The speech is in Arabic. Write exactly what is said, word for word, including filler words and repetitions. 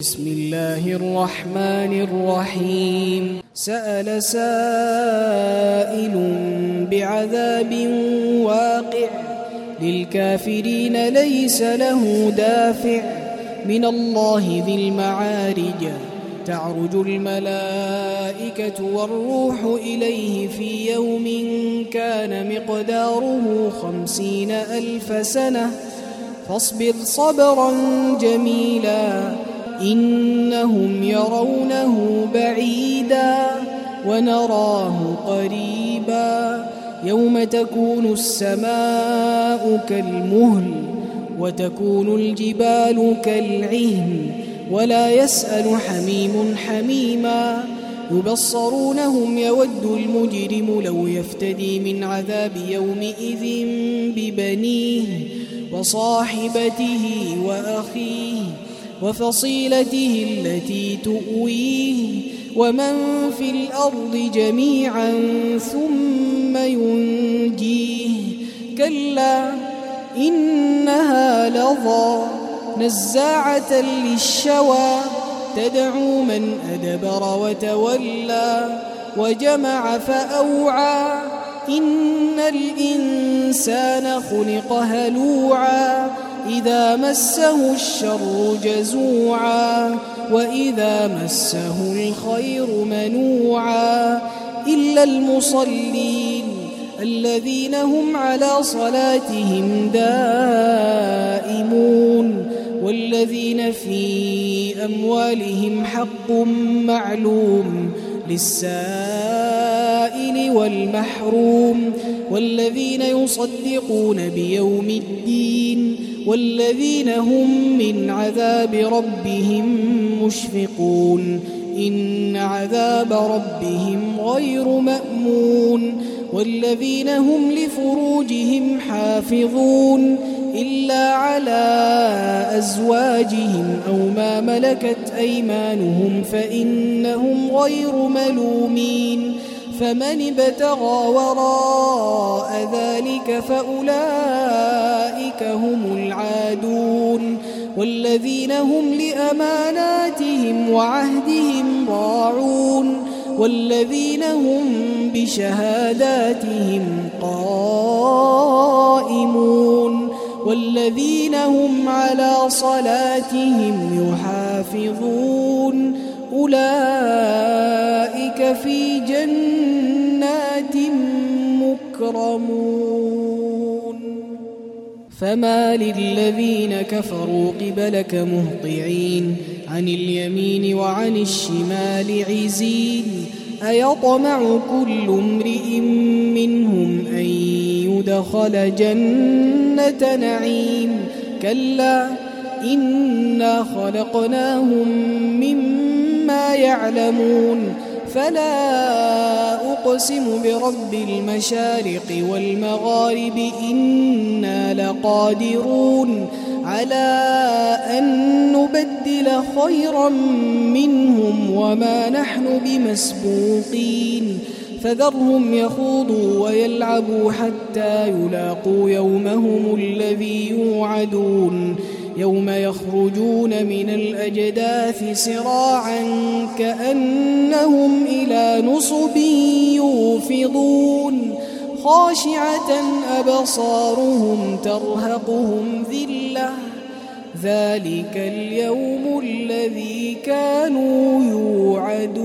بسم الله الرحمن الرحيم. سأل سائل بعذاب واقع للكافرين ليس له دافع من الله ذي المعارج تعرج الملائكة والروح إليه في يوم كان مقداره خمسين ألف سنة فاصبر صبرا جميلا إنهم يرونه بعيدا ونراه قريبا يوم تكون السماء كالمهل وتكون الجبال كالعهن ولا يسأل حميم حميما يبصرونهم يود المجرم لو يفتدي من عذاب يومئذ ببنيه وصاحبته وأخيه وفصيلته التي تؤويه ومن في الأرض جميعا ثم ينجيه كلا إنها لظى نزاعة للشوى تدعو من أدبر وتولى وجمع فأوعى إن الإنسان خلق هلوعا إذا مسه الشر جزوعا وإذا مسه الخير منوعا إلا المصلين الذين هم على صلاتهم دائمون والذين في أموالهم حق معلوم للسائل والمحروم والذين يصدقون بيوم الدين والذين هم من عذاب ربهم مشفقون إن عذاب ربهم غير مأمون والذين هم لفروجهم حافظون إلا على أزواجهم أو ما ملكت أيمانهم فإنهم غير ملومين فمن ابتغى وراء ذلك فأولئك هم العادون والذين هم لأماناتهم وعهدهم راعون والذين هم بشهاداتهم قائمون والذين هم على صلاتهم يحافظون أولئك في جنات مكرمون فما للذين كفروا قبلك مهطعين عن اليمين وعن الشمال عزين أيطمع كل امرئ منهم أن يدخل جنة نعيم كلا إنا خلقناهم مما يعلمون فلا أقسم برب المشارق والمغارب إنا لقادرون على أن نبدل خيرا منهم وما نحن بمسبوقين فذرهم يخوضوا ويلعبوا حتى يلاقوا يومهم الذي يوعدون يوم يخرجون من الأجداث سراعا كأنهم إلى نصب يوفضون خاشعة أبصارهم ترهقهم ذلة ذلك اليوم الذي كانوا يوعدون.